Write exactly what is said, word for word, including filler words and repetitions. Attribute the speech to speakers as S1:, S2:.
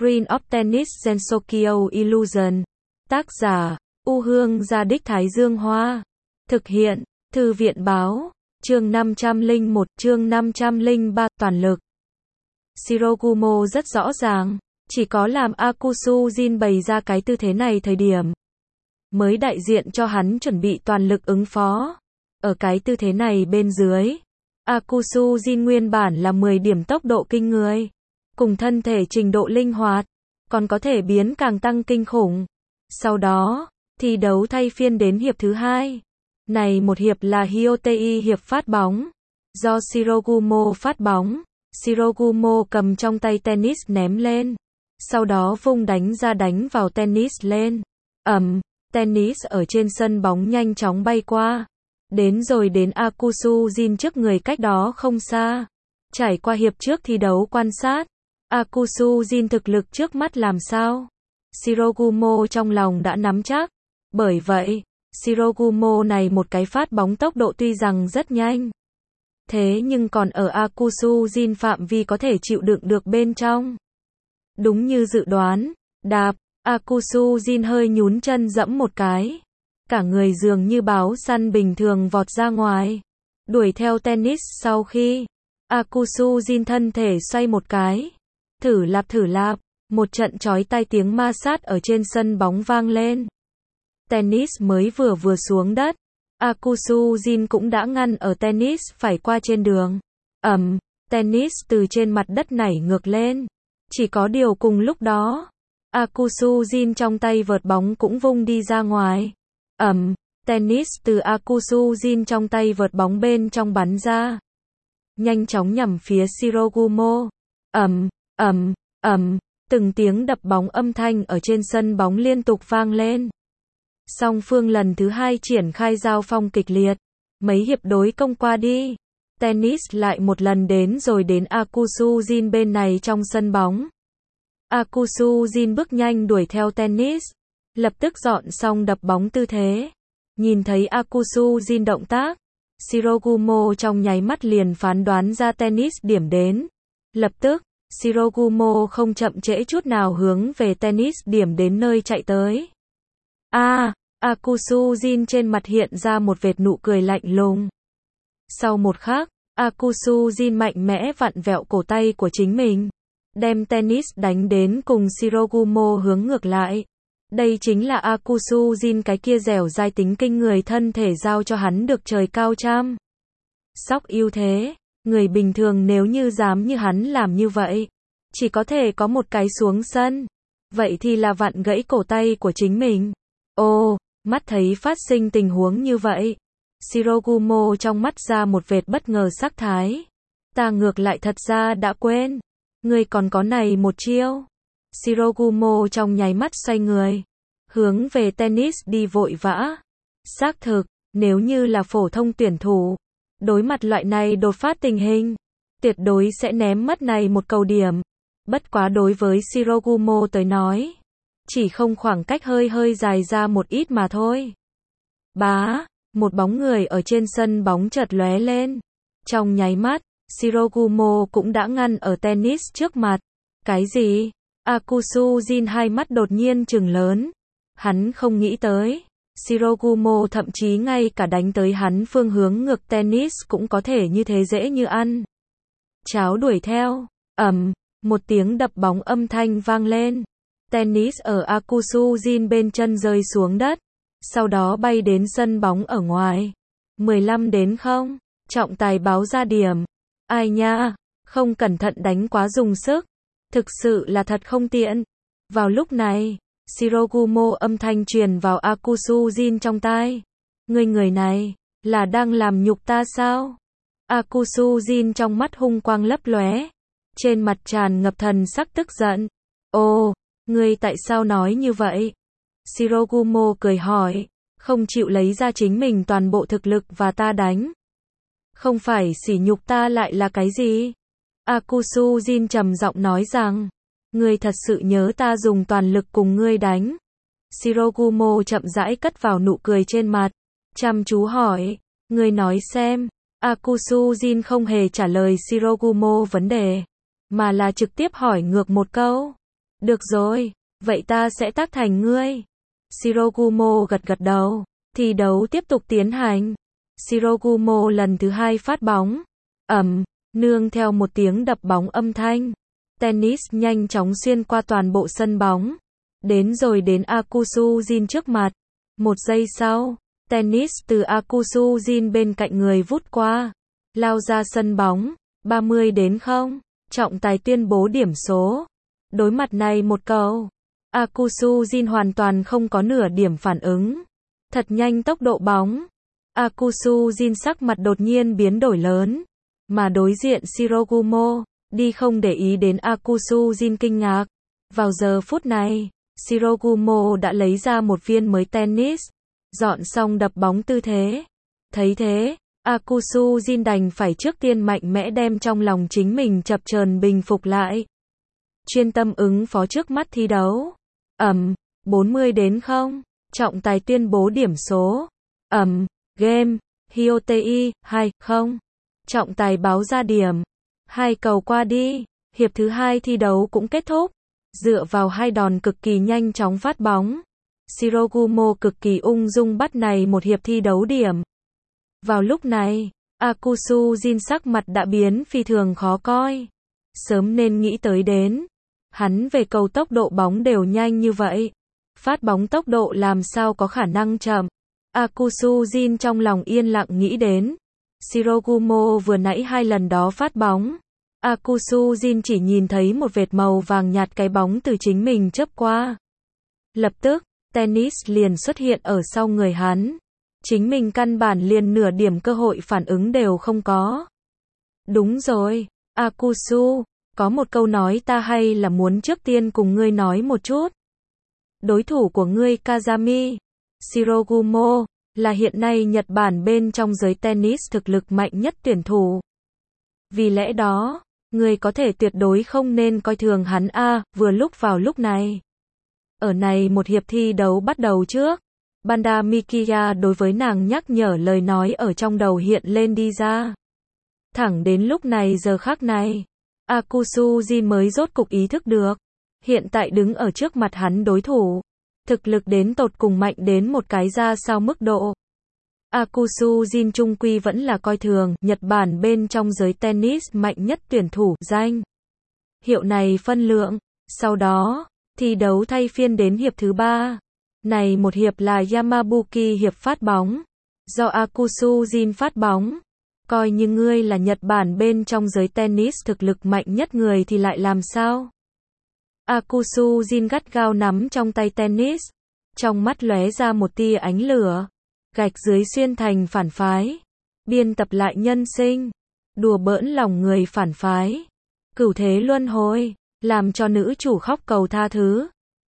S1: Screen of Tennis Gensokyo Illusion. Tác giả, U Hương Gia Đích Thái Dương Hoa. Thực hiện, Thư viện Báo. Chương năm trăm lẻ một, chương năm trăm lẻ ba, toàn lực. Shirogumo rất rõ ràng, chỉ có làm Akusu Jin bày ra cái tư thế này thời điểm, mới đại diện cho hắn chuẩn bị toàn lực ứng phó. Ở cái tư thế này bên dưới, Akusu Jin nguyên bản là mười điểm tốc độ kinh người, cùng thân thể trình độ linh hoạt, còn có thể biến càng tăng kinh khủng. Sau đó, thi đấu thay phiên đến hiệp thứ hai. Này một hiệp là Hyotei hiệp phát bóng. Do Shirogumo phát bóng, Shirogumo cầm trong tay tennis ném lên. Sau đó vung đánh ra đánh vào tennis lên. Ầm, tennis ở trên sân bóng nhanh chóng bay qua. Đến rồi đến Akusu Jin trước người cách đó không xa. Trải qua hiệp trước thi đấu quan sát, Akusu Jin thực lực trước mắt làm sao? Shirogumo trong lòng đã nắm chắc. Bởi vậy, Shirogumo này một cái phát bóng tốc độ tuy rằng rất nhanh, thế nhưng còn ở Akusu Jin phạm vi có thể chịu đựng được bên trong. Đúng như dự đoán, đạp, Akusu Jin hơi nhún chân dẫm một cái. Cả người dường như báo săn bình thường vọt ra ngoài. Đuổi theo tennis sau khi Akusu Jin thân thể xoay một cái. Thử lạp thử lạp, một trận chói tai tiếng ma sát ở trên sân bóng vang lên. Tennis mới vừa vừa xuống đất, Akusu Jin cũng đã ngăn ở tennis phải qua trên đường. Ầm, tennis từ trên mặt đất nảy ngược lên. Chỉ có điều cùng lúc đó, Akusu Jin trong tay vợt bóng cũng vung đi ra ngoài. Ầm, tennis từ Akusu Jin trong tay vợt bóng bên trong bắn ra, nhanh chóng nhằm phía Shirogumo. Ầm, ầm, ầm, từng tiếng đập bóng âm thanh ở trên sân bóng liên tục vang lên. Song phương lần thứ hai triển khai giao phong kịch liệt. Mấy hiệp đối công qua đi, tennis lại một lần đến rồi đến Akusu Jin bên này trong sân bóng. Akusu Jin bước nhanh đuổi theo tennis, lập tức dọn xong đập bóng tư thế. Nhìn thấy Akusu Jin động tác, Shirogumo trong nháy mắt liền phán đoán ra tennis điểm đến. Lập tức, Shirogumo không chậm trễ chút nào hướng về tennis điểm đến nơi chạy tới. A, à, Akusu Jin trên mặt hiện ra một vệt nụ cười lạnh lùng. Sau một khắc, Akusu Jin mạnh mẽ vặn vẹo cổ tay của chính mình, đem tennis đánh đến cùng Shirogumo hướng ngược lại. Đây chính là Akusu Jin cái kia dẻo dai tính kinh người, thân thể giao cho hắn được trời cao chăm sóc ưu thế. Người bình thường nếu như dám như hắn làm như vậy, chỉ có thể có một cái xuống sân. Vậy thì là vặn gãy cổ tay của chính mình. Ồ, mắt thấy phát sinh tình huống như vậy, Shirogumo trong mắt ra một vệt bất ngờ sắc thái. Ta ngược lại thật ra đã quên, ngươi còn có này một chiêu. Shirogumo trong nháy mắt xoay người, hướng về tennis đi vội vã. Xác thực, nếu như là phổ thông tuyển thủ, đối mặt loại này đột phát tình hình, tuyệt đối sẽ ném mất này một cầu điểm. Bất quá đối với Shirogumo tới nói, chỉ không khoảng cách hơi hơi dài ra một ít mà thôi. Bá, một bóng người ở trên sân bóng chợt lóe lên. Trong nháy mắt, Shirogumo cũng đã ngăn ở tennis trước mặt. Cái gì? Akusu Jin hai mắt đột nhiên trừng lớn. Hắn không nghĩ tới, Shirogumo thậm chí ngay cả đánh tới hắn phương hướng ngược tennis cũng có thể như thế dễ như ăn cháo đuổi theo. Ầm, một tiếng đập bóng âm thanh vang lên. Tennis ở Akusu Jin bên chân rơi xuống đất, sau đó bay đến sân bóng ở ngoài. mười lăm đến không, trọng tài báo ra điểm. Ai nha, không cẩn thận đánh quá dùng sức, thực sự là thật không tiện. Vào lúc này, Shirogumo âm thanh truyền vào Akusu Jin trong tai. Ngươi người này, là đang làm nhục ta sao? Akusu Jin trong mắt hung quang lấp lóe, trên mặt tràn ngập thần sắc tức giận. Ồ, ngươi tại sao nói như vậy? Shirogumo cười hỏi, không chịu lấy ra chính mình toàn bộ thực lực và ta đánh. Không phải sỉ nhục ta lại là cái gì? Akusu Jin trầm giọng nói rằng, ngươi thật sự nhớ ta dùng toàn lực cùng ngươi đánh? Shirogumo chậm rãi cất vào nụ cười trên mặt, chăm chú hỏi, ngươi nói xem. Akusu Jin không hề trả lời Shirogumo vấn đề, mà là trực tiếp hỏi ngược một câu. Được rồi, vậy ta sẽ tác thành ngươi. Shirogumo gật gật đầu. Thi đấu tiếp tục tiến hành. Shirogumo lần thứ hai phát bóng. Ầm, nương theo một tiếng đập bóng âm thanh. Tennis nhanh chóng xuyên qua toàn bộ sân bóng. Đến rồi đến Akusujin trước mặt. Một giây sau, tennis từ Akusujin bên cạnh người vút qua. Lao ra sân bóng. ba mươi đến không. Trọng tài tuyên bố điểm số. Đối mặt này một cầu. Akusujin hoàn toàn không có nửa điểm phản ứng. Thật nhanh tốc độ bóng. Akusujin sắc mặt đột nhiên biến đổi lớn. Mà đối diện Shirogumo, đi không để ý đến Akusujin kinh ngạc. Vào giờ phút này, Shirogumo đã lấy ra một viên mới tennis. Dọn xong đập bóng tư thế. Thấy thế, Akusujin đành phải trước tiên mạnh mẽ đem trong lòng chính mình chập chờn bình phục lại. Chuyên tâm ứng phó trước mắt thi đấu. Ầm, bốn mươi đến không. Trọng tài tuyên bố điểm số. Ầm, game, Hyotei, hai không. Trọng tài báo ra điểm. Hai cầu qua đi. Hiệp thứ hai thi đấu cũng kết thúc. Dựa vào hai đòn cực kỳ nhanh chóng phát bóng. Shirogumo cực kỳ ung dung bắt này một hiệp thi đấu điểm. Vào lúc này, Akusujin sắc mặt đã biến phi thường khó coi. Sớm nên nghĩ tới đến. Hắn về cầu tốc độ bóng đều nhanh như vậy. Phát bóng tốc độ làm sao có khả năng chậm. Akusujin trong lòng yên lặng nghĩ đến. Shirogumo vừa nãy hai lần đó phát bóng. Akusujin chỉ nhìn thấy một vệt màu vàng nhạt cái bóng từ chính mình chớp qua. Lập tức, tennis liền xuất hiện ở sau người hắn. Chính mình căn bản liền nửa điểm cơ hội phản ứng đều không có. Đúng rồi, Akusu, có một câu nói ta hay là muốn trước tiên cùng ngươi nói một chút. Đối thủ của ngươi Kazami, Shirogumo, là hiện nay Nhật Bản bên trong giới tennis thực lực mạnh nhất tuyển thủ. Vì lẽ đó, ngươi có thể tuyệt đối không nên coi thường hắn a. Vừa lúc vào lúc này. Ở này một hiệp thi đấu bắt đầu trước. Banda Mikiya đối với nàng nhắc nhở lời nói ở trong đầu hiện lên đi ra. Thẳng đến lúc này giờ khắc này, Akusujin mới rốt cục ý thức được. Hiện tại đứng ở trước mặt hắn đối thủ. Thực lực đến tột cùng mạnh đến một cái ra sao mức độ. Akusujin trung quy vẫn là coi thường Nhật Bản bên trong giới tennis mạnh nhất tuyển thủ danh. Hiệu này phân lượng. Sau đó, thi đấu thay phiên đến hiệp thứ ba. Này một hiệp là Yamabuki hiệp phát bóng. Do Akusujin phát bóng. Coi như ngươi là Nhật Bản bên trong giới tennis thực lực mạnh nhất người thì lại làm sao? Akusujin gắt gao nắm trong tay tennis. Trong mắt lóe ra một tia ánh lửa. Gạch dưới xuyên thành phản phái. Biên tập lại nhân sinh. Đùa bỡn lòng người phản phái. Cửu thế luân hồi. Làm cho nữ chủ khóc cầu tha thứ.